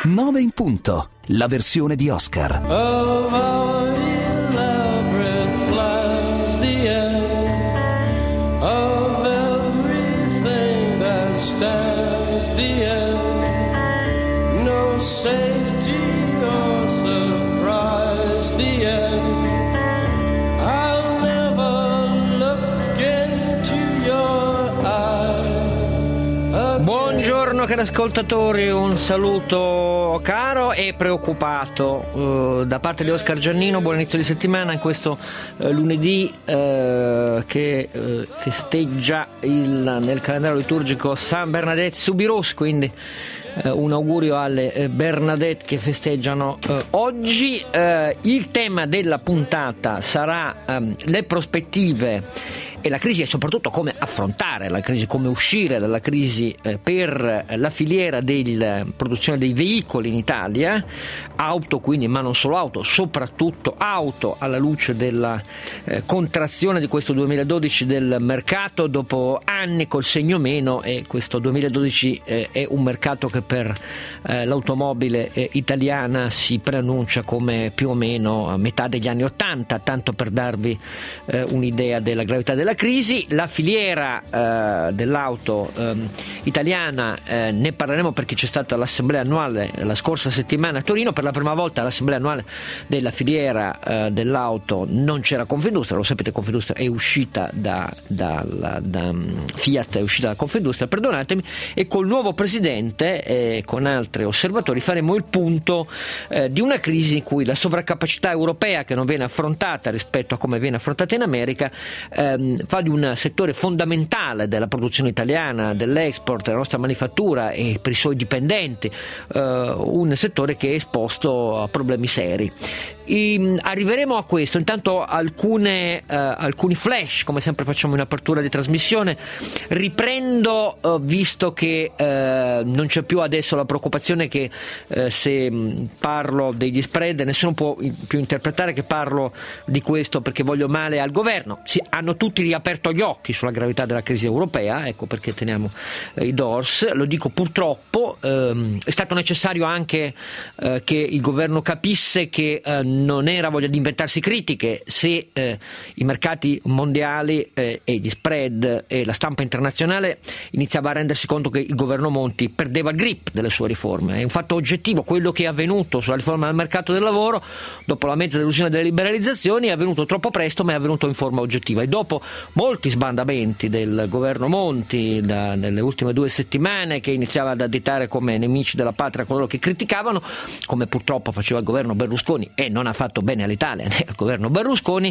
9 in punto, la versione di Oscar. Of our elaborate plans, the end of everything that stands, the end, no safety or surprise, the end. I'll never look into your eyes again. Buongiorno cari ascoltatori, un saluto caro e preoccupato da parte di Oscar Giannino. Buon inizio di settimana in questo lunedì che festeggia nel calendario liturgico San Bernadette Soubirous, quindi un augurio alle Bernadette che festeggiano oggi. Il tema della puntata sarà le prospettive e la crisi, e soprattutto come affrontare la crisi, come uscire dalla crisi per la filiera della produzione dei veicoli in Italia, auto quindi, ma non solo auto, soprattutto auto, alla luce della contrazione di questo 2012 del mercato dopo anni col segno meno, e questo 2012 è un mercato che per l'automobile italiana si preannuncia come più o meno a metà degli anni 80, tanto per darvi un'idea della gravità della crisi. La filiera dell'auto italiana, ne parleremo perché c'è stata l'assemblea annuale la scorsa settimana a Torino. Per la prima volta all'assemblea annuale della filiera dell'auto non c'era Confindustria, lo sapete, Confindustria è uscita da Fiat, è uscita da Confindustria, perdonatemi, e col nuovo presidente e con altri osservatori faremo il punto di una crisi in cui la sovraccapacità europea, che non viene affrontata rispetto a come viene affrontata in America, fa di un settore fondamentale della produzione italiana, dell'export, della nostra manifattura e per i suoi dipendenti un settore che è esposto a problemi seri. Arriveremo a questo. Intanto alcuni flash, come sempre facciamo in apertura di trasmissione. Riprendo, visto che non c'è più adesso la preoccupazione che se parlo degli spread nessuno può più interpretare che parlo di questo perché voglio male al governo. Hanno tutti riaperto gli occhi sulla gravità della crisi europea, ecco perché teniamo i doors. Lo dico purtroppo, è stato necessario anche che il governo capisse che non era voglia di inventarsi critiche se i mercati mondiali e gli spread e la stampa internazionale iniziava a rendersi conto che il governo Monti perdeva il grip delle sue riforme. È un fatto oggettivo quello che è avvenuto sulla riforma del mercato del lavoro dopo la mezza delusione delle liberalizzazioni. È avvenuto troppo presto, ma è avvenuto in forma oggettiva, e dopo molti sbandamenti del governo Monti nelle ultime 2 settimane, che iniziava ad additare come nemici della patria coloro che criticavano, come purtroppo faceva il governo Berlusconi, e non ha fatto bene all'Italia né al governo Berlusconi.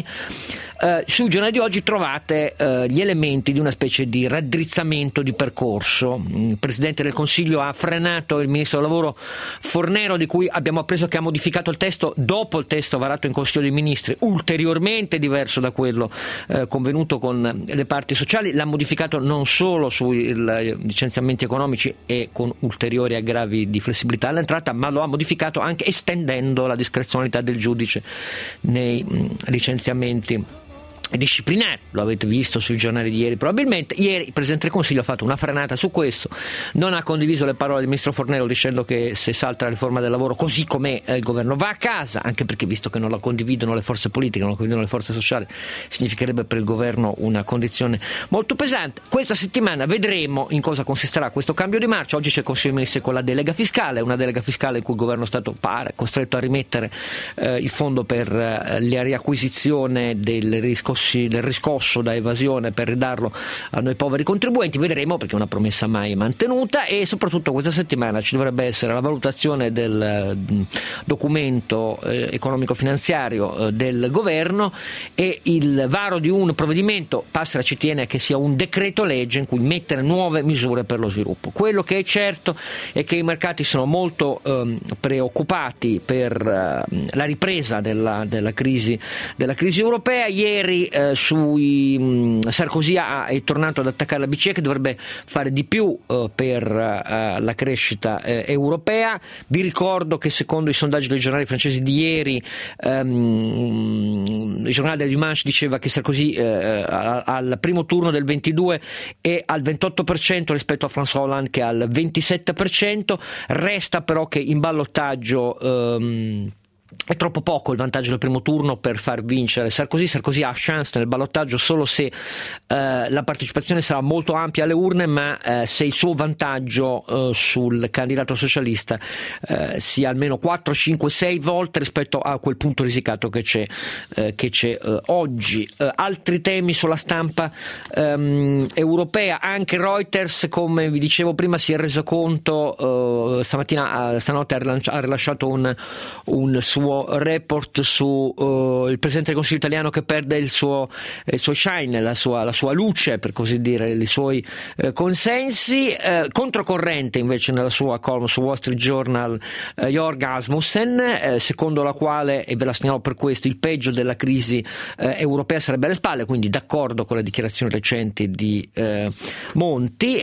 Sul giornale di oggi trovate gli elementi di una specie di raddrizzamento di percorso. Il Presidente del Consiglio ha frenato il Ministro del Lavoro Fornero, di cui abbiamo appreso che ha modificato il testo dopo il testo varato in Consiglio dei Ministri, ulteriormente diverso da quello convenuto con le parti sociali. L'ha modificato non solo sui licenziamenti economici e con ulteriori aggravi di flessibilità all'entrata, ma lo ha modificato anche estendendo la discrezionalità del giudice nei licenziamenti disciplinare. Lo avete visto sui giornali di ieri probabilmente. Ieri il Presidente del Consiglio ha fatto una frenata su questo, non ha condiviso le parole del Ministro Fornero dicendo che se salta la riforma del lavoro così com'è il governo va a casa, anche perché visto che non la condividono le forze politiche, non la condividono le forze sociali, significherebbe per il governo una condizione molto pesante. Questa settimana vedremo in cosa consisterà questo cambio di marcia. Oggi c'è il Consiglio dei Ministri con la delega fiscale, una delega fiscale in cui il governo è stato costretto a rimettere il fondo per la riacquisizione del riscosso da evasione per ridarlo a noi poveri contribuenti. Vedremo, perché è una promessa mai mantenuta. E soprattutto questa settimana ci dovrebbe essere la valutazione del documento economico-finanziario del governo e il varo di un provvedimento, Passera ci tiene che sia un decreto legge in cui mettere nuove misure per lo sviluppo. Quello che è certo è che i mercati sono molto preoccupati per la ripresa della crisi europea. Ieri Sarkozy è tornato ad attaccare la BCE, che dovrebbe fare di più per la crescita europea. Vi ricordo che secondo i sondaggi dei giornali francesi di ieri, il giornale del Dimanche diceva che Sarkozy al primo turno del 22 è al 28% rispetto a François Hollande che è al 27%. Resta però che in ballottaggio è troppo poco il vantaggio del primo turno per far vincere Sarkozy. Sarkozy ha chance nel ballottaggio solo se la partecipazione sarà molto ampia alle urne, ma se il suo vantaggio sul candidato socialista sia almeno 4, 5, 6 volte rispetto a quel punto risicato che c'è oggi. Altri temi sulla stampa europea, anche Reuters, come vi dicevo prima, si è reso conto stanotte ha rilasciato un suo report su il Presidente del Consiglio italiano che perde il suo shine, la sua luce, per così dire, i suoi consensi. Controcorrente invece nella sua column su Wall Street Journal Jörg Asmussen, secondo la quale, e ve la segnalo per questo, il peggio della crisi europea sarebbe alle spalle, quindi d'accordo con le dichiarazioni recenti di Monti.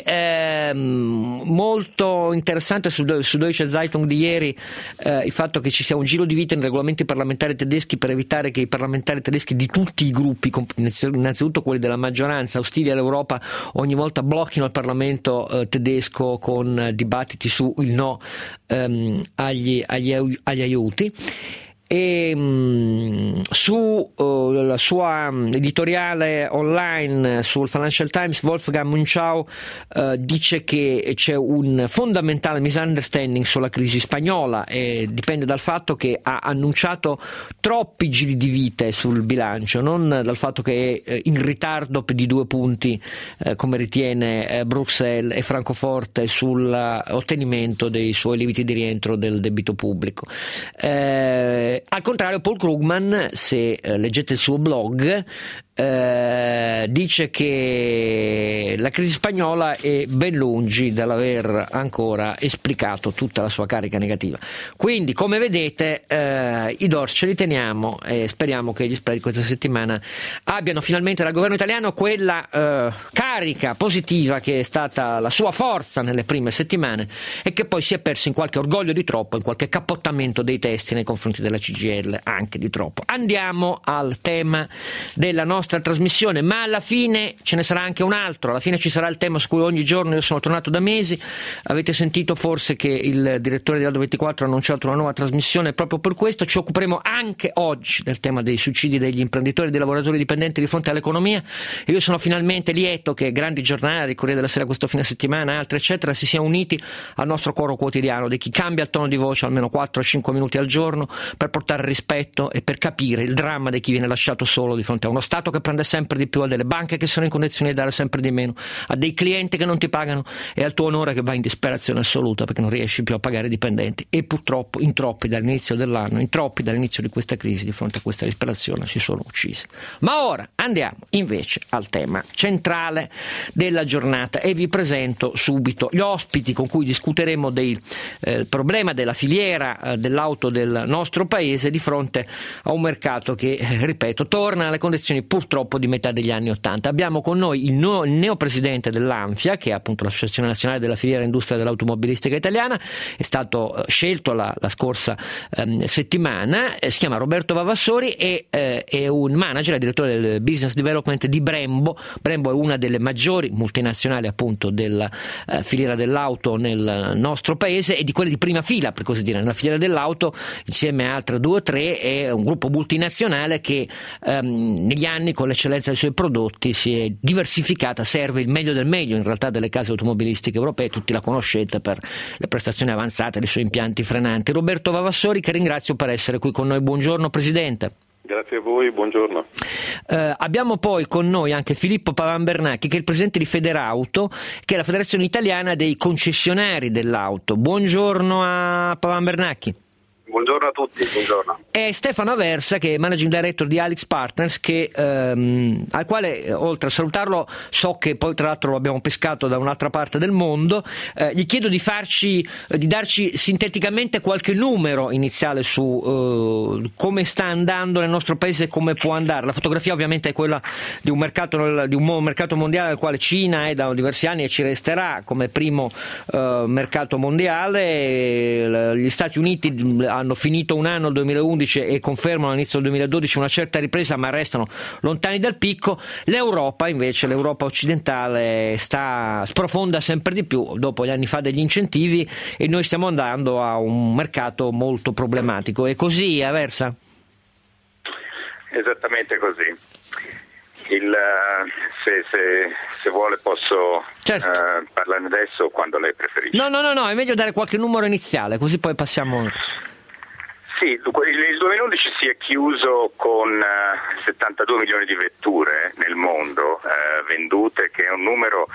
Molto interessante su Deutsche Zeitung di ieri il fatto che ci sia un giro di vite nei regolamenti parlamentari tedeschi per evitare che i parlamentari tedeschi di tutti i gruppi, innanzitutto quelli della maggioranza ostili all'Europa, ogni volta blocchino il Parlamento tedesco con dibattiti sul no agli aiuti. E la sua editoriale online sul Financial Times, Wolfgang Munchau dice che c'è un fondamentale misunderstanding sulla crisi spagnola, e dipende dal fatto che ha annunciato troppi giri di vite sul bilancio, non dal fatto che è in ritardo di 2 punti come ritiene Bruxelles e Francoforte sull'ottenimento dei suoi limiti di rientro del debito pubblico. Al contrario, Paul Krugman, se leggete il suo blog, dice che la crisi spagnola è ben lungi dall'aver ancora esplicato tutta la sua carica negativa. Quindi, come vedete, i DORS ce li teniamo e speriamo che gli spread questa settimana abbiano finalmente dal governo italiano quella carica positiva che è stata la sua forza nelle prime settimane e che poi si è persa in qualche orgoglio di troppo, in qualche cappottamento dei testi nei confronti della CGIL, anche di troppo. Andiamo al tema della nostra trasmissione, ma alla fine ce ne sarà anche un altro. Alla fine ci sarà il tema su cui ogni giorno io sono tornato da mesi. Avete sentito forse che il direttore di Aldo 24 ha annunciato una nuova trasmissione proprio per questo. Ci occuperemo anche oggi del tema dei suicidi degli imprenditori e dei lavoratori dipendenti di fronte all'economia. E io sono finalmente lieto che grandi giornali, il Corriere della Sera questo fine settimana, altri eccetera, si siano uniti al nostro coro quotidiano di chi cambia il tono di voce almeno 4-5 minuti al giorno per portare rispetto e per capire il dramma di chi viene lasciato solo di fronte a uno Stato che prende sempre di più, a delle banche che sono in condizioni di dare sempre di meno, a dei clienti che non ti pagano e al tuo onore che va in disperazione assoluta perché non riesci più a pagare i dipendenti. E purtroppo in troppi dall'inizio dell'anno, in troppi dall'inizio di questa crisi, di fronte a questa disperazione si sono uccisi. Ma ora andiamo invece al tema centrale della giornata e vi presento subito gli ospiti con cui discuteremo del problema della filiera dell'auto del nostro paese di fronte a un mercato che, ripeto, torna alle condizioni purtroppo di metà degli anni '80. Abbiamo con noi il neopresidente dell'ANFIA, che è appunto l'Associazione Nazionale della Filiera Industria dell'Automobilistica Italiana, è stato scelto la scorsa settimana, si chiama Roberto Vavassori e è un manager, è direttore del business development di Brembo. Brembo è una delle maggiori multinazionali appunto della filiera dell'auto nel nostro paese e di quelle di prima fila, per così dire, nella filiera dell'auto, insieme a altre 2 o 3, è un gruppo multinazionale che negli anni, con l'eccellenza dei suoi prodotti, si è diversificata, serve il meglio del meglio in realtà delle case automobilistiche europee. Tutti la conoscete per le prestazioni avanzate dei suoi impianti frenanti. Roberto Vavassori, che ringrazio per essere qui con noi. Buongiorno Presidente. Grazie a voi, buongiorno. Abbiamo poi con noi anche Filippo Pavan Bernacchi, che è il presidente di Federauto, che è la federazione italiana dei concessionari dell'auto. Buongiorno a Pavan Bernacchi. Buongiorno a tutti, buongiorno. È Stefano Aversa, che è Managing Director di Alix Partners, che, al quale, oltre a salutarlo, so che poi tra l'altro lo abbiamo pescato da un'altra parte del mondo. Gli chiedo di darci sinteticamente qualche numero iniziale su come sta andando nel nostro paese e come può andare. La fotografia ovviamente è quella di un mercato mondiale al quale Cina è da diversi anni e ci resterà come primo mercato mondiale. Gli Stati Uniti hanno finito un anno, il 2011, e confermano all'inizio del 2012 una certa ripresa, ma restano lontani dal picco. L'Europa invece, l'Europa occidentale, sprofonda sempre di più dopo gli anni fa degli incentivi, e noi stiamo andando a un mercato molto problematico. È così, Aversa? Esattamente così. Se vuole posso parlarne adesso o quando lei preferisce. No, è meglio dare qualche numero iniziale, così poi passiamo. Sì, il 2011 si è chiuso con 72 milioni di vetture nel mondo vendute, che è un numero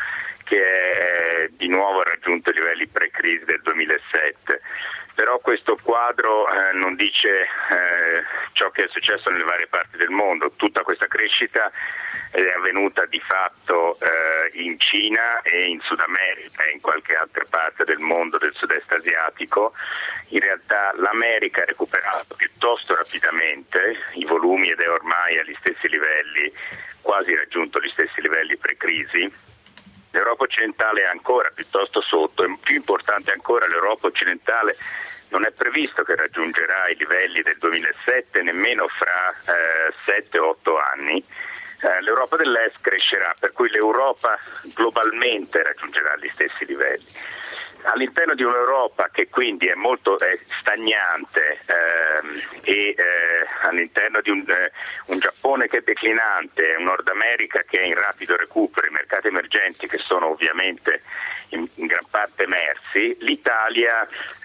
che di nuovo ha raggiunto i livelli pre-crisi del 2007. Però questo quadro non dice ciò che è successo nelle varie parti del mondo. Tutta questa crescita è avvenuta di fatto in Cina e in Sud America e in qualche altra parte del mondo del sud-est asiatico. In realtà l'America ha recuperato piuttosto rapidamente i volumi ed è ormai agli stessi livelli, quasi raggiunto gli stessi livelli pre-crisi. L'Europa occidentale è ancora piuttosto sotto, e più importante ancora, l'Europa occidentale non è previsto che raggiungerà i livelli del 2007 nemmeno fra 7-8 anni. L'Europa dell'Est crescerà, per cui l'Europa globalmente raggiungerà gli stessi livelli. All'interno di un'Europa che quindi è molto stagnante e all'interno di un Giappone che è declinante, un Nord America che è in rapido recupero, i mercati emergenti che sono ovviamente in gran parte emersi, l'Italia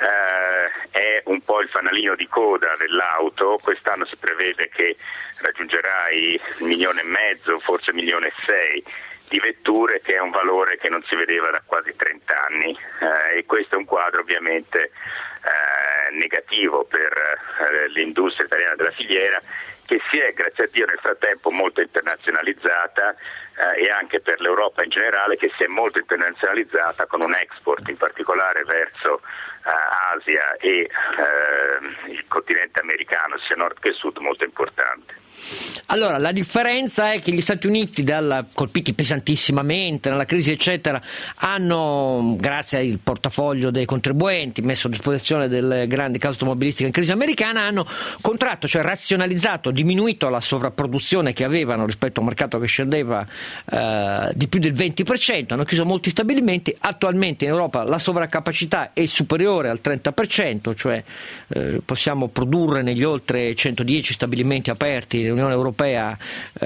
è un po' il fanalino di coda dell'auto. Quest'anno si prevede che raggiungerà i 1,5 milioni, forse 1,6 milioni di vetture, che è un valore che non si vedeva da quasi 30 anni, e questo è un quadro ovviamente negativo per l'industria italiana della filiera, che si è, grazie a Dio, nel frattempo molto internazionalizzata, e anche per l'Europa in generale, che si è molto internazionalizzata con un export in particolare verso Asia e il continente americano, sia nord che sud, molto importante. Allora, la differenza è che gli Stati Uniti, colpiti pesantissimamente nella crisi eccetera, hanno, grazie al portafoglio dei contribuenti messo a disposizione delle grandi case automobilistiche in crisi americana, hanno contratto, cioè razionalizzato, diminuito la sovrapproduzione che avevano rispetto a un mercato che scendeva di più del 20%, hanno chiuso molti stabilimenti. Attualmente in Europa la sovraccapacità è superiore al 30%, cioè possiamo produrre negli oltre 110 stabilimenti aperti dell'Unione Europea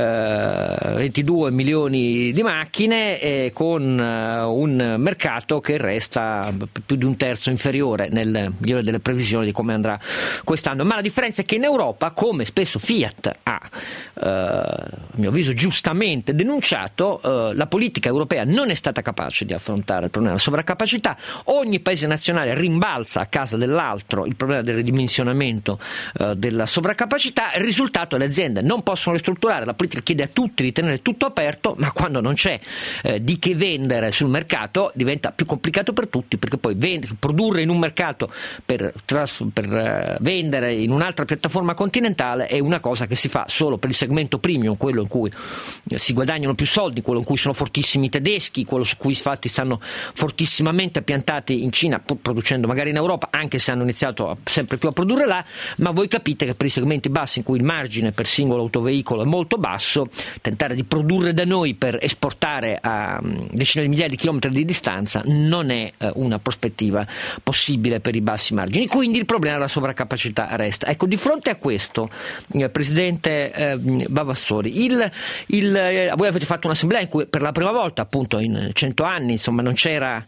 22 milioni di macchine, con un mercato che resta più di un terzo inferiore nel migliore delle previsioni di come andrà quest'anno. Ma la differenza è che in Europa, come spesso Fiat ha a mio avviso giustamente denunciato, la politica europea non è stata capace di affrontare il problema della sovraccapacità. Ogni paese nazionale rimbalza a casa dell'altro il problema del ridimensionamento della sovraccapacità. Il risultato è le aziende non possono ristrutturare, la politica chiede a tutti di tenere tutto aperto, ma quando non c'è di che vendere sul mercato diventa più complicato per tutti, perché poi produrre in un mercato per vendere in un'altra piattaforma continentale è una cosa che si fa solo per il segmento premium, quello in cui si guadagnano più soldi, quello in cui sono fortissimi i tedeschi, quello su cui infatti stanno fortissimamente piantati in Cina, pur producendo magari in Europa, anche se hanno iniziato sempre più a produrre là. Ma voi capite che per i segmenti bassi, in cui il margine per singolo autoveicolo è molto basso, tentare di produrre da noi per esportare a decine di migliaia di chilometri di distanza non è una prospettiva possibile per i bassi margini. Quindi il problema della sovraccapacità resta. Ecco, di fronte a questo, Presidente Vavassori, voi avete fatto un'assemblea in cui per la prima volta, appunto in 100 anni, insomma, non c'era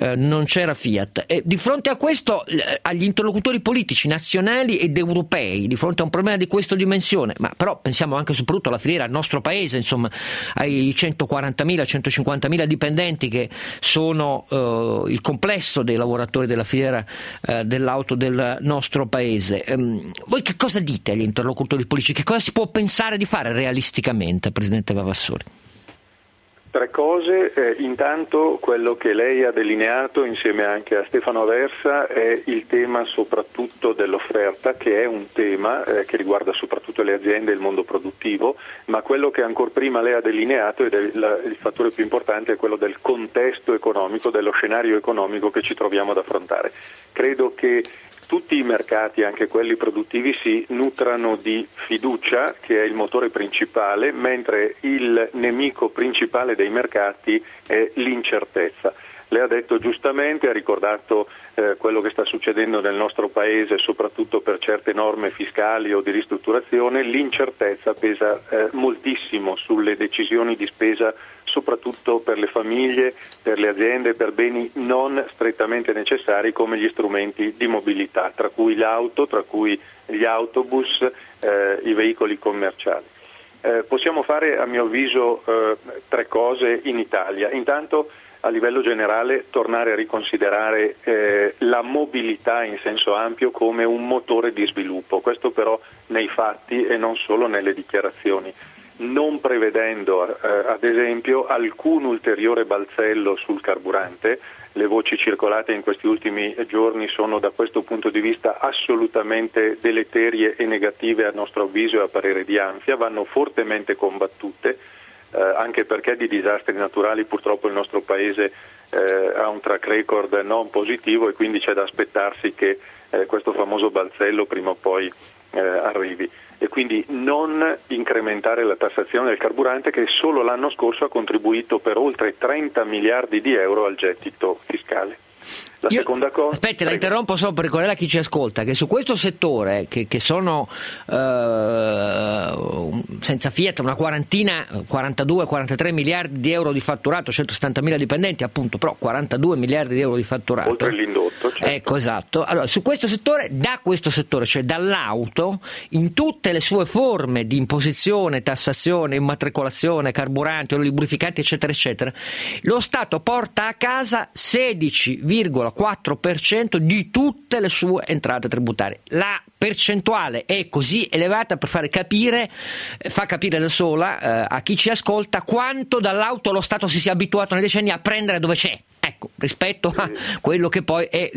Fiat. E di fronte a questo, agli interlocutori politici nazionali ed europei, di fronte a un problema di questa dimensione, ma però pensiamo anche e soprattutto alla filiera, al nostro paese, insomma, ai 140.000, 150.000 dipendenti che sono il complesso dei lavoratori della filiera dell'auto del nostro paese. Voi che cosa dite agli interlocutori politici? Che cosa si può pensare di fare realisticamente, Presidente Vavassori? Tre cose. Intanto quello che lei ha delineato insieme anche a Stefano Aversa è il tema soprattutto dell'offerta, che è un tema che riguarda soprattutto le aziende e il mondo produttivo, ma quello che ancor prima lei ha delineato, ed è il fattore più importante, è quello del contesto economico, dello scenario economico che ci troviamo ad affrontare. Credo che tutti i mercati, anche quelli produttivi, si nutrano di fiducia, che è il motore principale, mentre il nemico principale dei mercati è l'incertezza. Lei ha detto giustamente, ha ricordato quello che sta succedendo nel nostro paese, soprattutto per certe norme fiscali o di ristrutturazione. L'incertezza pesa moltissimo sulle decisioni di spesa, soprattutto per le famiglie, per le aziende, per beni non strettamente necessari come gli strumenti di mobilità, tra cui l'auto, tra cui gli autobus, i veicoli commerciali. Possiamo fare, a mio avviso, tre cose in Italia. Intanto, a livello generale, tornare a riconsiderare la mobilità in senso ampio come un motore di sviluppo, questo però nei fatti e non solo nelle dichiarazioni, non prevedendo ad esempio alcun ulteriore balzello sul carburante. Le voci circolate in questi ultimi giorni sono da questo punto di vista assolutamente deleterie e negative a nostro avviso e a parere di Anfia, vanno fortemente combattute, anche perché di disastri naturali purtroppo il nostro paese ha un track record non positivo, e quindi c'è da aspettarsi che questo famoso balzello prima o poi arrivi. E quindi non incrementare la tassazione del carburante, che solo l'anno scorso ha contribuito per oltre 30 miliardi di euro al gettito fiscale. Seconda cosa. Aspetti, la interrompo solo per ricordare a chi ci ascolta che su questo settore, che sono senza Fiat una quarantina, 42-43 miliardi di euro di fatturato, 170.000 dipendenti, appunto, però 42 miliardi di euro di fatturato. Oltre l'indotto, certo. Ecco, esatto. Allora, su questo settore, da questo settore, cioè dall'auto, in tutte le sue forme di imposizione, tassazione, immatricolazione, carburanti, lubrificanti, eccetera, eccetera, lo Stato porta a casa 16,4% di tutte le sue entrate tributarie. La percentuale è così elevata per fa capire da sola a chi ci ascolta quanto dall'auto lo Stato si sia abituato nei decenni a prendere dove c'è. Ecco, rispetto a quello che poi è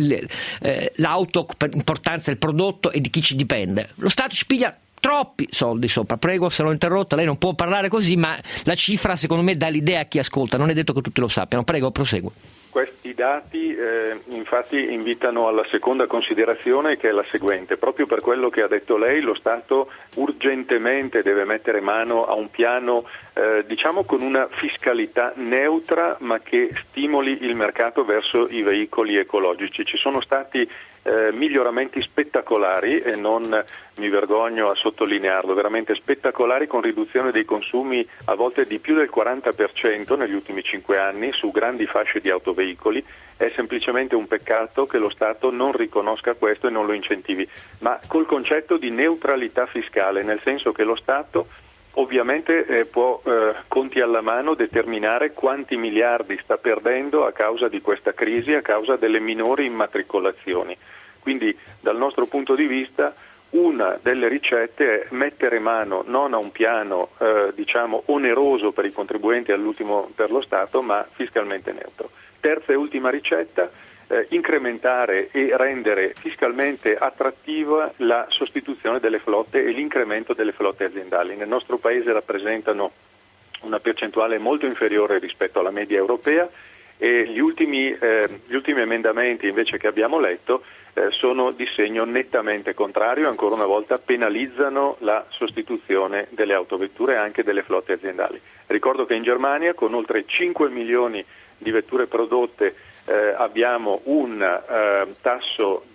l'auto per importanza del prodotto e di chi ci dipende. Lo Stato ci piglia troppi soldi sopra. Prego, se l'ho interrotta, lei non può parlare così, ma la cifra secondo me dà l'idea a chi ascolta, non è detto che tutti lo sappiano. Prego, prosegua. Questi dati infatti invitano alla seconda considerazione, che è la seguente. Proprio per quello che ha detto lei, lo Stato urgentemente deve mettere mano a un piano diciamo con una fiscalità neutra, ma che stimoli il mercato verso i veicoli ecologici. Ci sono stati miglioramenti spettacolari, e non mi vergogno a sottolinearlo, veramente spettacolari, con riduzione dei consumi a volte di più del 40% negli ultimi 5 anni su grandi fasce di autoveicoli. È semplicemente un peccato che lo Stato non riconosca questo e non lo incentivi, ma col concetto di neutralità fiscale, nel senso che lo Stato ovviamente può, conti alla mano, determinare quanti miliardi sta perdendo a causa di questa crisi, a causa delle minori immatricolazioni. Quindi dal nostro punto di vista una delle ricette è mettere mano non a un piano diciamo oneroso per i contribuenti, all'ultimo per lo Stato, ma fiscalmente neutro. Terza e ultima ricetta: incrementare e rendere fiscalmente attrattiva la sostituzione delle flotte e l'incremento delle flotte aziendali. Nel nostro paese rappresentano una percentuale molto inferiore rispetto alla media europea, e gli ultimi emendamenti invece che abbiamo letto sono di segno nettamente contrario, ancora una volta penalizzano la sostituzione delle autovetture e anche delle flotte aziendali. Ricordo che in Germania, con oltre 5 milioni di vetture prodotte, abbiamo un tasso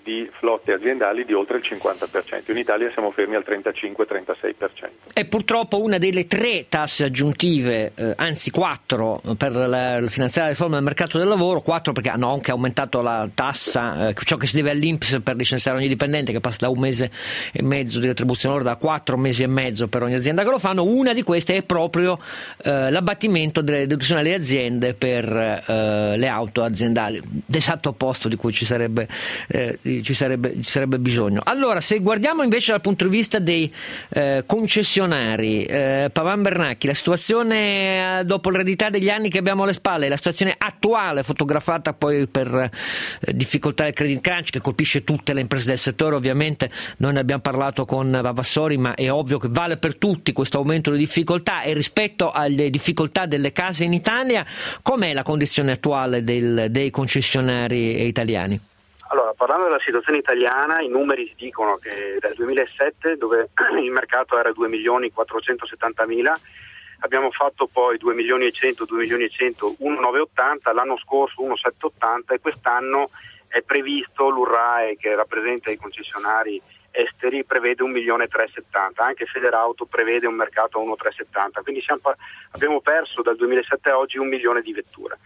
di flotte aziendali di oltre il 50%. In Italia siamo fermi al 35-36%. È purtroppo una delle 3 tasse aggiuntive, anzi 4, per finanziare la riforma del mercato del lavoro, 4 perché hanno anche aumentato la tassa, ciò che si deve all'INPS per licenziare ogni dipendente, che passa da 1 mese e mezzo di retribuzione lorda a 4 mesi e mezzo per ogni azienda che lo fanno. Una di queste è proprio l'abbattimento delle deduzioni alle aziende per le auto aziendali, l'esatto opposto di cui ci sarebbe bisogno. Allora, se guardiamo invece dal punto di vista dei concessionari, Pavan Bernacchi, la situazione dopo l'eredità degli anni che abbiamo alle spalle, la situazione attuale fotografata poi per difficoltà del credit crunch che colpisce tutte le imprese del settore, ovviamente noi ne abbiamo parlato con Vavassori, ma è ovvio che vale per tutti questo aumento di difficoltà. E rispetto alle difficoltà delle case in Italia, com'è la condizione attuale dei concessionari italiani? Allora, parlando della situazione italiana, i numeri dicono che dal 2007, dove il mercato era 2.470.000, abbiamo fatto poi 2.100.000, 2.100.000, 1.980, l'anno scorso 1.780 e quest'anno è previsto, l'URAE che rappresenta i concessionari esteri prevede 1.370.000, anche Federauto prevede un mercato a 1.370.000, quindi abbiamo perso dal 2007 a oggi 1 milione di vetture.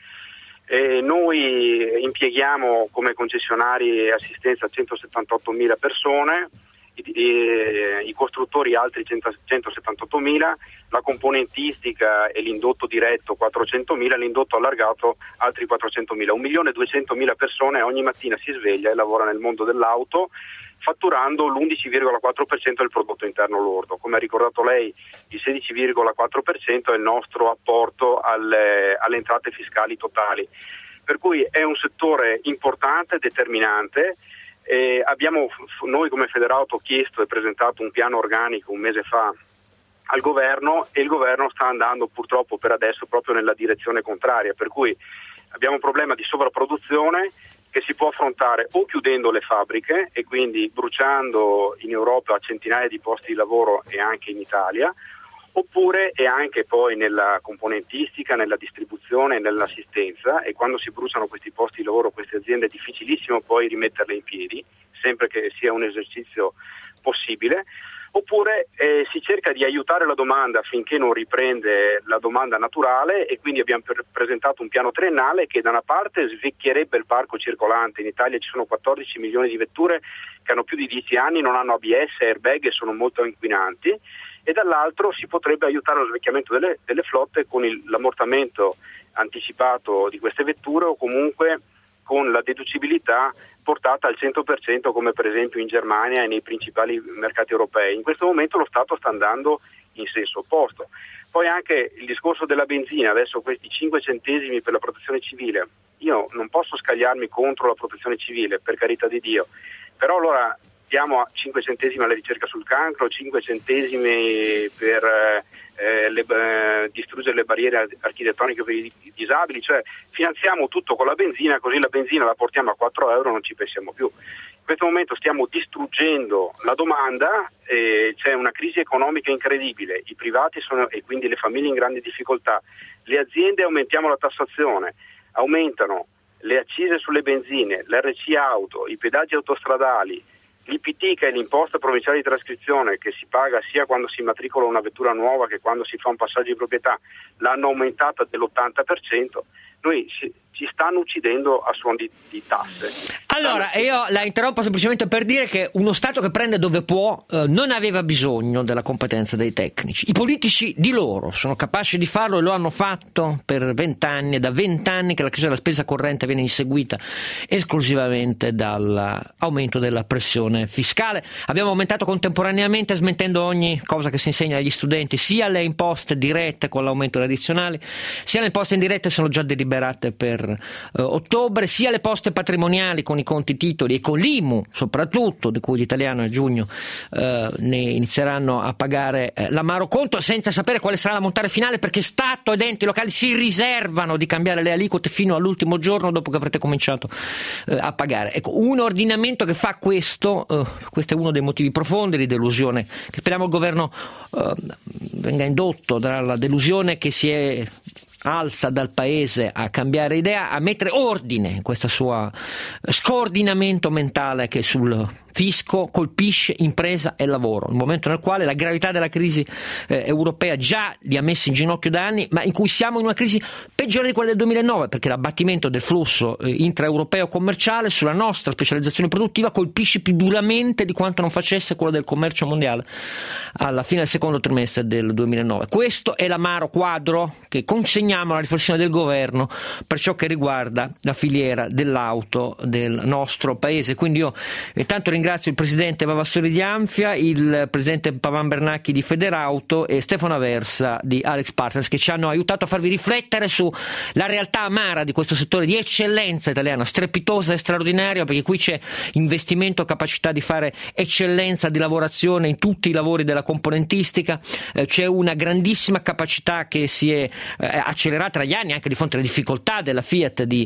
Noi impieghiamo come concessionari assistenza a 178.000 persone, i costruttori altri 178.000, la componentistica e l'indotto diretto 400.000, l'indotto allargato altri 400.000, 1.200.000 persone ogni mattina si sveglia e lavora nel mondo dell'auto, fatturando l'11,4% del prodotto interno lordo. Come ha ricordato lei, il 16,4% è il nostro apporto alle entrate fiscali totali, per cui è un settore importante, determinante. Noi come Federauto chiesto e presentato un piano organico un mese fa al governo e il governo sta andando purtroppo per adesso proprio nella direzione contraria, per cui abbiamo un problema di sovrapproduzione che si può affrontare o chiudendo le fabbriche e quindi bruciando in Europa centinaia di posti di lavoro e anche in Italia, oppure e anche poi nella componentistica, nella distribuzione, nell'assistenza, e quando si bruciano questi posti di lavoro, queste aziende è difficilissimo poi rimetterle in piedi, sempre che sia un esercizio possibile. Oppure si cerca di aiutare la domanda finché non riprende la domanda naturale e quindi abbiamo presentato un piano triennale che da una parte svecchierebbe il parco circolante. In Italia ci sono 14 milioni di vetture che hanno più di 10 anni, non hanno ABS, airbag e sono molto inquinanti, e dall'altro si potrebbe aiutare lo svecchiamento delle flotte con l'ammortamento anticipato di queste vetture o comunque con la deducibilità portata al 100% come per esempio in Germania e nei principali mercati europei. In questo momento lo Stato sta andando in senso opposto. Poi anche il discorso della benzina, adesso questi 5 centesimi per la protezione civile, io non posso scagliarmi contro la protezione civile, per carità di Dio, però allora diamo 5 centesimi alla ricerca sul cancro, 5 centesimi per distruggere le barriere architettoniche per i disabili, cioè finanziamo tutto con la benzina, così la benzina la portiamo a 4 euro, non ci pensiamo più. In questo momento stiamo distruggendo la domanda, c'è una crisi economica incredibile, i privati e quindi le famiglie in grande difficoltà, le aziende aumentiamo la tassazione, aumentano le accise sulle benzine, l'RC auto, i pedaggi autostradali, l'IPT che è l'imposta provinciale di trascrizione che si paga sia quando si matricola una vettura nuova che quando si fa un passaggio di proprietà, l'hanno aumentata dell'80%, noi ci stanno uccidendo a suon di tasse. Allora, io la interrompo semplicemente per dire che uno Stato che prende dove può non aveva bisogno della competenza dei tecnici. I politici di loro sono capaci di farlo e lo hanno fatto per 20 anni, è da 20 anni che la crisi della spesa corrente viene inseguita esclusivamente dall'aumento della pressione fiscale. Abbiamo aumentato contemporaneamente, smentendo ogni cosa che si insegna agli studenti, sia le imposte dirette con l'aumento delle addizionali, sia le imposte indirette sono già deliberate per ottobre, sia le poste patrimoniali con i conti titoli e con l'IMU soprattutto, di cui gli italiani a giugno ne inizieranno a pagare l'amaro conto, senza sapere quale sarà la montare finale, perché Stato ed enti locali si riservano di cambiare le aliquote fino all'ultimo giorno dopo che avrete cominciato a pagare. Ecco, un ordinamento che fa questo è uno dei motivi profondi di delusione che speriamo il governo venga indotto dalla delusione che si è alza dal paese a cambiare idea, a mettere ordine in questo suo scordinamento mentale che sul fisco colpisce impresa e lavoro, un momento nel quale la gravità della crisi europea già li ha messi in ginocchio da anni, ma in cui siamo in una crisi peggiore di quella del 2009, perché l'abbattimento del flusso intraeuropeo commerciale sulla nostra specializzazione produttiva colpisce più duramente di quanto non facesse quello del commercio mondiale alla fine del secondo trimestre del 2009. Questo è l'amaro quadro che consegniamo alla riflessione del governo per ciò che riguarda la filiera dell'auto del nostro paese. Quindi io intanto ringrazio il presidente Vavassori di Anfia, il presidente Pavan Bernacchi di Federauto e Stefano Aversa di Alex Partners, che ci hanno aiutato a farvi riflettere sulla realtà amara di questo settore di eccellenza italiana, strepitosa e straordinaria, perché qui c'è investimento, capacità di fare eccellenza di lavorazione in tutti i lavori della componentistica, c'è una grandissima capacità che si è accelerata negli anni anche di fronte alle difficoltà della Fiat di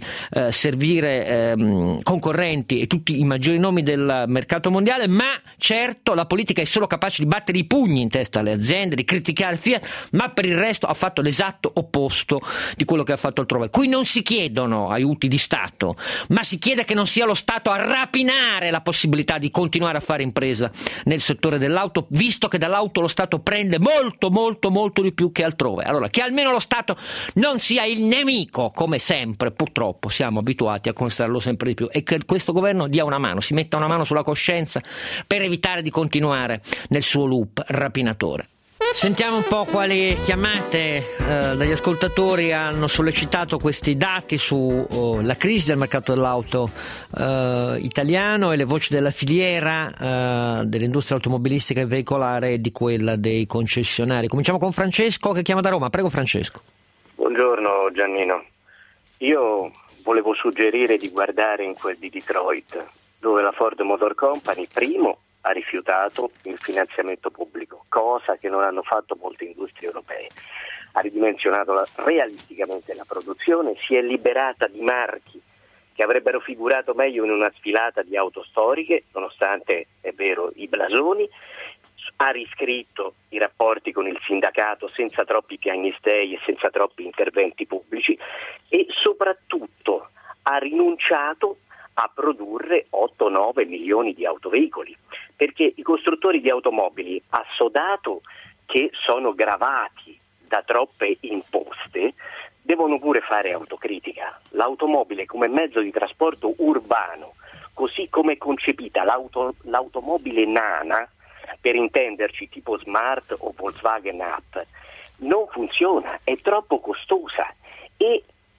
servire concorrenti e tutti i maggiori nomi del mercato mondiale, ma certo la politica è solo capace di battere i pugni in testa alle aziende, di criticare Fiat, ma per il resto ha fatto l'esatto opposto di quello che ha fatto altrove. Qui non si chiedono aiuti di Stato, ma si chiede che non sia lo Stato a rapinare la possibilità di continuare a fare impresa nel settore dell'auto, visto che dall'auto lo Stato prende molto di più che altrove. Allora, che almeno lo Stato non sia il nemico, come sempre, purtroppo siamo abituati a considerarlo sempre di più, e che questo governo dia una mano, si metta una mano sulla coscienza per evitare di continuare nel suo loop rapinatore. Sentiamo un po' quali chiamate dagli ascoltatori hanno sollecitato questi dati sulla crisi del mercato dell'auto italiano e le voci della filiera dell'industria automobilistica e veicolare e di quella dei concessionari. Cominciamo con Francesco che chiama da Roma. Prego Francesco. Buongiorno Giannino. Io volevo suggerire di guardare in quel di Detroit, dove la Ford Motor Company primo ha rifiutato il finanziamento pubblico, cosa che non hanno fatto molte industrie europee. Ha ridimensionato realisticamente la produzione, si è liberata di marchi che avrebbero figurato meglio in una sfilata di auto storiche, nonostante, è vero, i blasoni, ha riscritto i rapporti con il sindacato senza troppi piagnistei e senza troppi interventi pubblici e soprattutto ha rinunciato a produrre 8-9 milioni di autoveicoli, perché i costruttori di automobili, assodato che sono gravati da troppe imposte, devono pure fare autocritica. L'automobile come mezzo di trasporto urbano, così come è concepita l'automobile nana, per intenderci tipo Smart o Volkswagen Up, non funziona, è troppo costosa e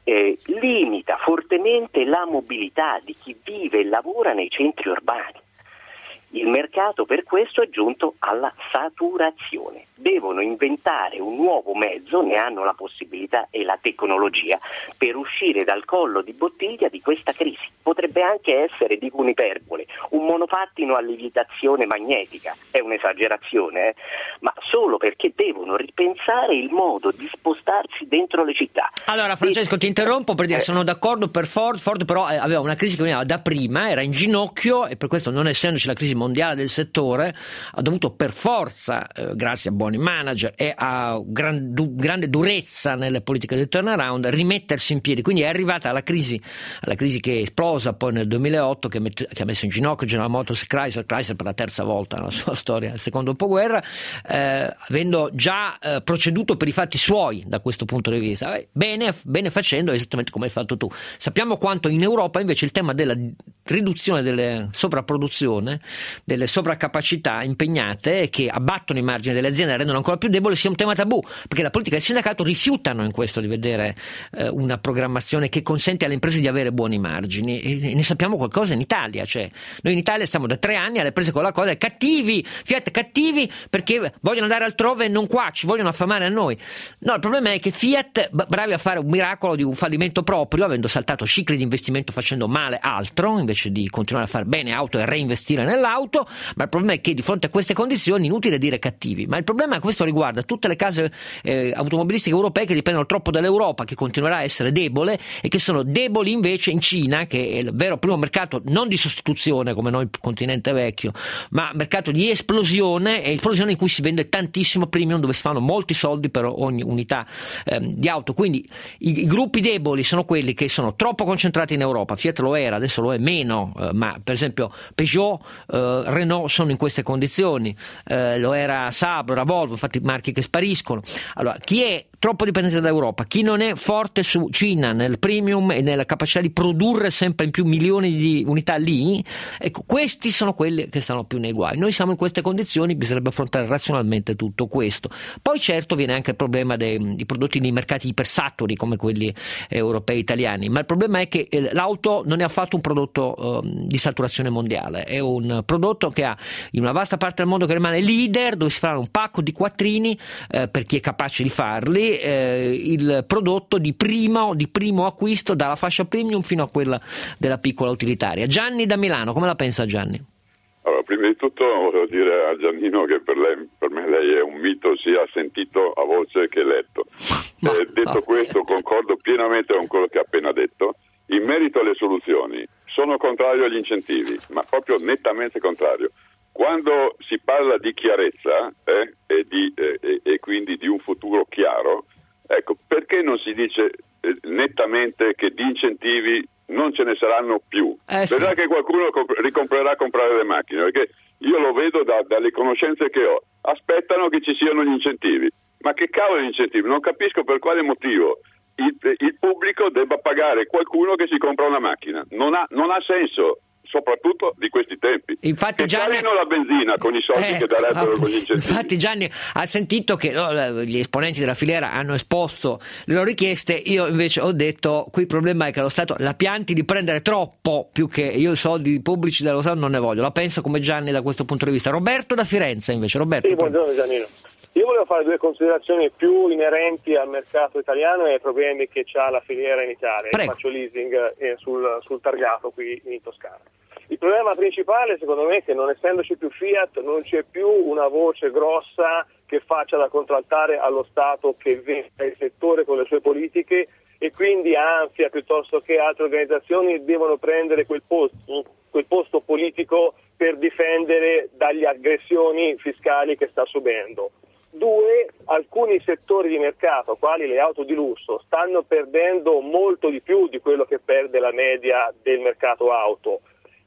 limita fortemente la mobilità di chi vive e lavora nei centri urbani. Il mercato per questo è giunto alla saturazione. Devono inventare un nuovo mezzo, ne hanno la possibilità e la tecnologia, per uscire dal collo di bottiglia di questa crisi. Potrebbe anche essere, dico un'iperbole, un monopattino a lievitazione magnetica, è un'esagerazione, ma solo perché devono ripensare il modo di spostarsi dentro le città. Allora Francesco ti interrompo per dire sono d'accordo per Ford però aveva una crisi che veniva da prima, era in ginocchio e per questo, non essendoci la crisi mondiale del settore, ha dovuto per forza, grazie a buoni manager e a grande durezza nelle politiche del turnaround, rimettersi in piedi. Quindi è arrivata alla crisi che è esplosa poi nel 2008, che ha messo in ginocchio General Motors e Chrysler per la terza volta nella sua storia, nel secondo dopoguerra, avendo già proceduto per i fatti suoi da questo punto di vista. Bene facendo esattamente come hai fatto tu. Sappiamo quanto in Europa invece il tema della riduzione delle sovrapproduzione, delle sovraccapacità impegnate che abbattono i margini delle aziende e rendono ancora più deboli sia un tema tabù, perché la politica e il sindacato rifiutano in questo di vedere una programmazione che consente alle imprese di avere buoni margini, e ne sappiamo qualcosa in Italia. Cioè, noi in Italia stiamo da 3 anni alle prese con la cosa, Fiat cattivi perché vogliono andare altrove e non qua, ci vogliono affamare a noi. No, il problema è che Fiat, bravi a fare un miracolo di un fallimento proprio, avendo saltato cicli di investimento facendo male altro invece di continuare a fare bene auto e reinvestire nell'auto, auto, ma il problema è che di fronte a queste condizioni inutile dire cattivi, ma il problema è che questo riguarda tutte le case automobilistiche europee che dipendono troppo dall'Europa, che continuerà a essere debole, e che sono deboli invece in Cina, che è il vero primo mercato non di sostituzione come noi continente vecchio, ma mercato di esplosione, e esplosione in cui si vende tantissimo premium, dove si fanno molti soldi per ogni unità di auto. Quindi i gruppi deboli sono quelli che sono troppo concentrati in Europa. Fiat lo era, adesso lo è meno, ma per esempio Peugeot, Renault sono in queste condizioni, lo era Saab, lo era Volvo, infatti marchi che spariscono. Allora, chi è troppo dipendente dall'Europa, chi non è forte su Cina nel premium e nella capacità di produrre sempre in più milioni di unità lì, ecco, questi sono quelli che stanno più nei guai. Noi siamo in queste condizioni, bisognerebbe affrontare razionalmente tutto questo. Poi certo viene anche il problema dei prodotti nei mercati ipersaturi come quelli europei, italiani, ma il problema è che l'auto non è affatto un prodotto di saturazione mondiale, è un prodotto che ha in una vasta parte del mondo che rimane leader, dove si faranno un pacco di quattrini per chi è capace di farli, il prodotto di primo acquisto, dalla fascia premium fino a quella della piccola utilitaria. Gianni da Milano, come la pensa Gianni? Allora, prima di tutto volevo dire a Giannino che per me lei è un mito sia sentito a voce che letto. Detto questo, concordo pienamente con quello che ha appena detto. In merito alle soluzioni, sono contrario agli incentivi, ma proprio nettamente contrario. Quando si parla di chiarezza e quindi di un futuro chiaro, ecco, perché non si dice nettamente che di incentivi non ce ne saranno più? Vedrà che qualcuno comprare le macchine, perché io lo vedo dalle conoscenze che ho. Aspettano che ci siano gli incentivi. Ma che cavolo di incentivi? Non capisco per quale motivo il pubblico debba pagare qualcuno che si compra una macchina. Non ha senso, soprattutto di questi tempi. Infatti che Gianni, la benzina con i soldi che darebbero con gli incentivi. Infatti Gianni ha sentito che gli esponenti della filiera hanno esposto le loro richieste, io invece ho detto qui il problema è che lo Stato la pianti di prendere troppo, più che io i soldi pubblici dello Stato non ne voglio. La penso come Gianni da questo punto di vista. Roberto da Firenze invece. Roberto, sì, buongiorno Giannino. Io volevo fare due considerazioni più inerenti al mercato italiano e ai problemi che ha la filiera in Italia. Io faccio leasing sul targato qui in Toscana. Il problema principale secondo me è che non essendoci più Fiat non c'è più una voce grossa che faccia da contraltare allo Stato, che veda il settore con le sue politiche, e quindi ANFIA piuttosto che altre organizzazioni devono prendere quel posto politico per difendere dalle aggressioni fiscali che sta subendo. Due, alcuni settori di mercato, quali le auto di lusso, stanno perdendo molto di più di quello che perde la media del mercato auto.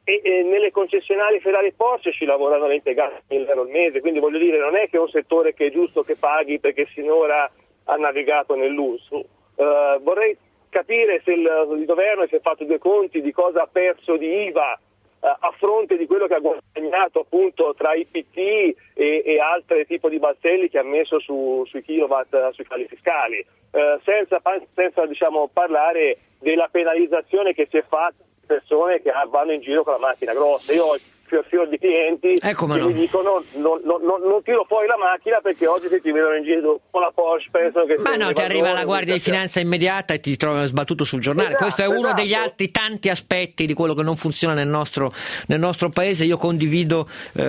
E nelle concessionarie Ferrari e Porsche ci lavorano 20 euro al mese, quindi voglio dire, non è che è un settore che è giusto che paghi perché sinora ha navigato nel lusso. Vorrei capire se il governo si è fatto due conti di cosa ha perso di IVA a fronte di quello che ha guadagnato appunto tra i PT e altri tipi di balzelli che ha messo sui kilowatt, sui cali fiscali, senza diciamo parlare della penalizzazione che si è fatta persone che vanno in giro con la macchina grossa. Io ho fior di clienti che mi dicono non tiro fuori la macchina perché oggi se ti vedono in giro con la Porsche pensano che ti arriva la Guardia di Finanza immediata e ti trovi sbattuto sul giornale. Questo è uno degli altri tanti aspetti di quello che non funziona nel nostro paese. Io condivido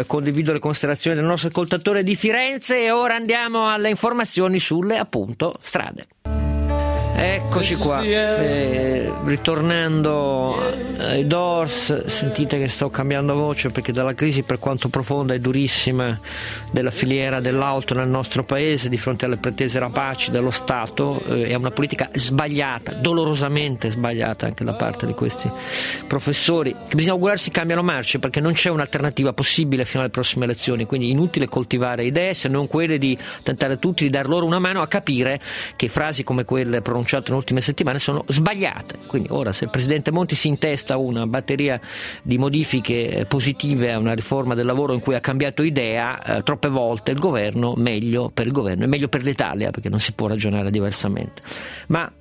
le considerazioni del nostro ascoltatore di Firenze, e ora andiamo alle informazioni sulle appunto strade. Eccoci qua, ritornando ai Doors. Sentite che sto cambiando voce perché dalla crisi, per quanto profonda e durissima, della filiera dell'auto nel nostro paese, di fronte alle pretese rapaci dello Stato, è una politica sbagliata, dolorosamente sbagliata anche da parte di questi professori, che bisogna augurarsi cambiano marce, perché non c'è un'alternativa possibile fino alle prossime elezioni. Quindi inutile coltivare idee se non quelle di tentare tutti di dar loro una mano a capire che frasi come quelle pronunciate nelle ultime settimane sono sbagliate. Quindi ora, se il presidente Monti si intesta una batteria di modifiche positive a una riforma del lavoro in cui ha cambiato idea troppe volte, il governo meglio per il governo e meglio per l'Italia, perché non si può ragionare diversamente. Ma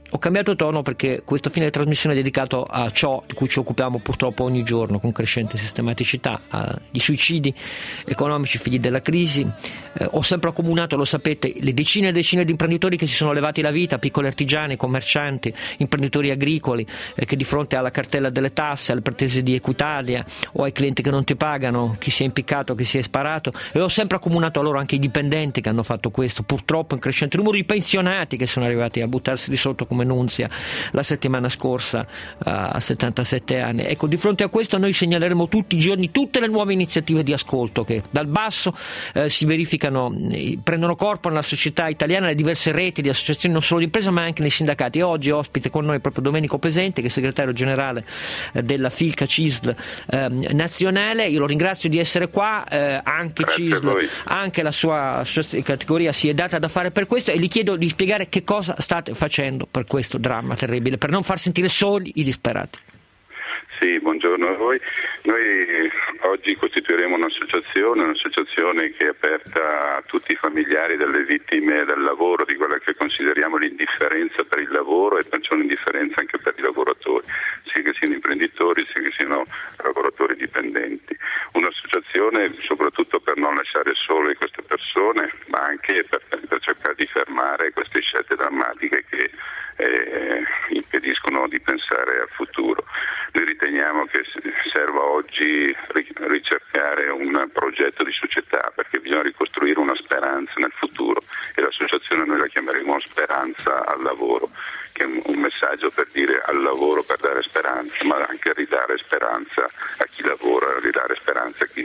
Ho cambiato tono perché questo fine trasmissione è dedicato a ciò di cui ci occupiamo purtroppo ogni giorno con crescente sistematicità, agli suicidi economici figli della crisi. Ho sempre accomunato, lo sapete, le decine e decine di imprenditori che si sono levati la vita, piccoli artigiani, commercianti, imprenditori agricoli, che di fronte alla cartella delle tasse, alle pretese di Equitalia o ai clienti che non ti pagano, chi si è impiccato, chi si è sparato, e ho sempre accomunato a loro anche i dipendenti che hanno fatto questo, purtroppo in crescente numero, i pensionati che sono arrivati a buttarsi di sotto come Nunzia la settimana scorsa a 77 anni. Ecco, di fronte a questo noi segnaleremo tutti i giorni tutte le nuove iniziative di ascolto che dal basso si verificano, prendono corpo nella società italiana, le diverse reti di associazioni non solo di impresa ma anche nei sindacati. E oggi ospite con noi proprio Domenico Pesente, che è segretario generale della Filca CISL nazionale. Io lo ringrazio di essere qua, anche CISL, anche la sua categoria si è data da fare per questo, e gli chiedo di spiegare che cosa state facendo per questo dramma terribile, per non far sentire soli i disperati. Sì, buongiorno a voi. Noi oggi costituiremo un'associazione che è aperta a tutti i familiari delle vittime del lavoro, di quella che consideriamo l'indifferenza per il lavoro e perciò l'indifferenza anche per i lavoratori, sia che siano imprenditori sia che siano lavoratori dipendenti. Un'associazione soprattutto per non lasciare sole queste persone, ma anche per cercare di fermare queste scelte drammatiche che impediscono di pensare al futuro. Noi riteniamo che serva oggi ricercare un progetto di società, perché bisogna ricostruire una speranza nel futuro, e l'associazione noi la chiameremo Speranza al Lavoro, che è un messaggio per dire al lavoro, per dare speranza, ma anche ridare speranza a chi lavora, ridare speranza a chi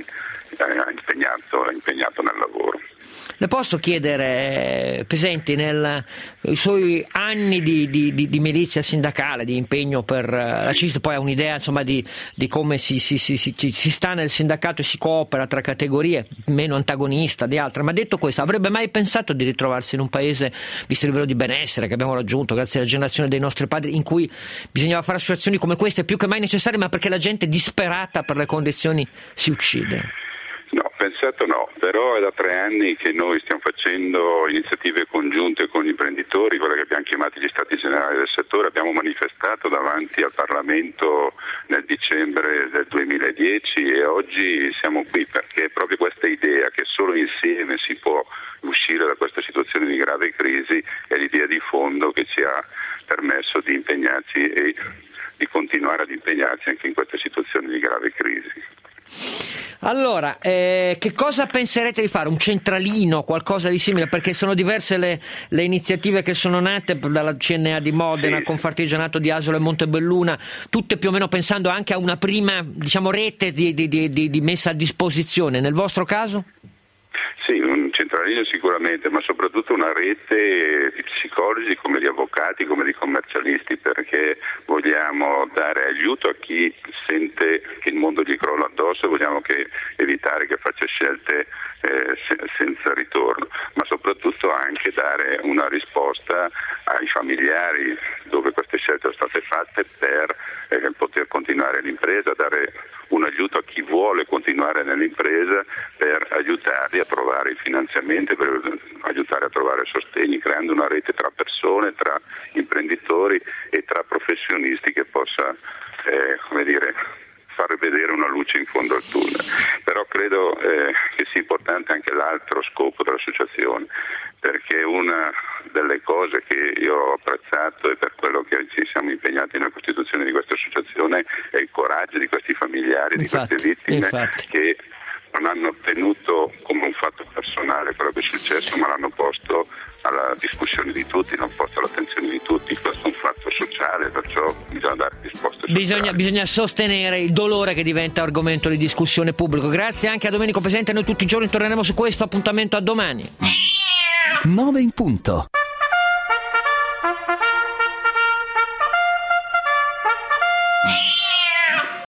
è impegnato nel lavoro. Le posso chiedere, Pesenti, nei suoi anni di milizia sindacale, di impegno per la CISL, poi ha un'idea insomma di come si sta nel sindacato e si coopera tra categorie, meno antagonista di altre, ma detto questo, avrebbe mai pensato di ritrovarsi in un paese, visto il livello di benessere che abbiamo raggiunto grazie alla generazione dei nostri padri, in cui bisognava fare associazioni come queste più che mai necessarie, ma perché la gente disperata per le condizioni si uccide? No, pensato no, però è da 3 anni che noi stiamo facendo iniziative congiunte con gli imprenditori, quelle che abbiamo chiamato gli stati generali del settore. Abbiamo manifestato davanti al Parlamento nel dicembre del 2010 e oggi siamo qui perché proprio questa idea che solo insieme si può uscire da questa situazione di grave crisi è l'idea di fondo che ci ha permesso di impegnarci e di continuare ad impegnarci anche in questa situazione di grave crisi. Allora, che cosa penserete di fare? Un centralino, qualcosa di simile? Perché sono diverse le iniziative che sono nate dalla CNA di Modena, sì, Confartigianato di Asolo e Montebelluna, tutte più o meno pensando anche a una prima, rete di messa a disposizione. Nel vostro caso? Sì, un centralino sicuramente, ma soprattutto una rete di psicologi come di avvocati, come di commercialisti, perché vogliamo dare aiuto a chi sente che il mondo gli crolla addosso, vogliamo evitare che faccia scelte senza ritorno, ma soprattutto anche dare una risposta ai familiari dove queste scelte sono state fatte per poter continuare l'impresa, dare un aiuto a chi vuole continuare nell'impresa per aiutarli a trovare i finanziamenti, per aiutare a trovare sostegni, creando una rete tra persone, tra imprenditori e tra professionisti che possa far vedere una luce in fondo al tunnel. Però credo che sia importante anche l'altro scopo dell'associazione, perché una delle cose che io ho apprezzato e per quello che ci siamo impegnati nella costituzione di questa associazione è il coraggio di questi familiari, di queste vittime che non hanno tenuto come un fatto personale quello che è successo, ma l'hanno posto alla discussione di tutti, l'hanno posto all'attenzione di tutti. Questo è un fatto sociale, perciò bisogna dare risposte sociali. Bisogna sostenere il dolore che diventa argomento di discussione pubblico. Grazie anche a Domenico Pesente, noi tutti i giorni torneremo su questo. Appuntamento a domani. 9 in punto.